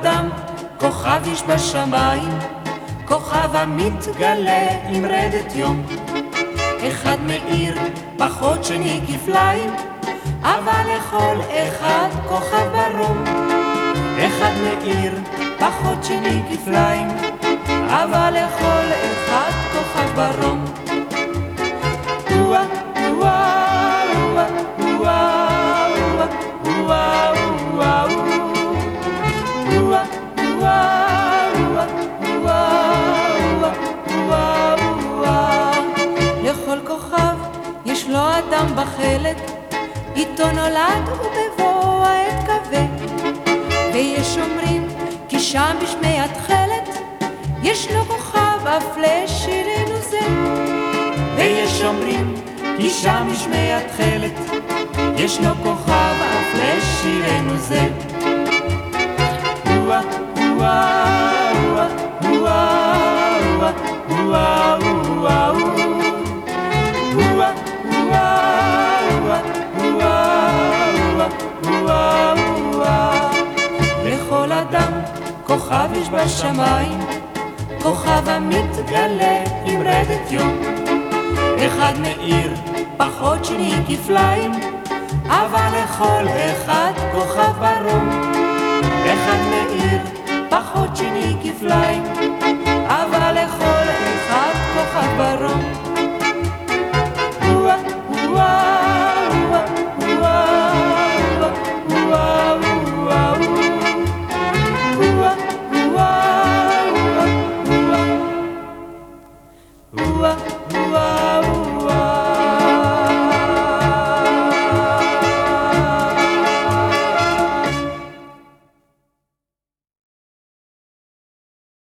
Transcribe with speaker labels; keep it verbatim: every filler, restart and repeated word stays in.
Speaker 1: אדם כוכב איש בשמיים, כוכב המתגלה עם רדת יום. אחד מאיר פחות שני כפליים, אבל לכל אחד כוכב ברום. אחד מאיר פחות שני כפליים, אבל לכל אחד כוכב ברום. לכל כוכב יש לו אדם בחלק, איתו נולד ובבוא העת כבד. ויש אומרים כי שם בשמי התחלת ישנו כוכב אף לשירנו זה. ויש אומרים כי שם בשמי התחלת ישנו כוכב אף לשירנו זה. וואה וואה וואה וואה וואה וואה. לכל אדם כוכב יש בשמיים, כוכב המתגלה עם רדת יום. אחד מאיר פחות שני כפליים, אבל לכל אחד כוכב ברום. אחד מאיר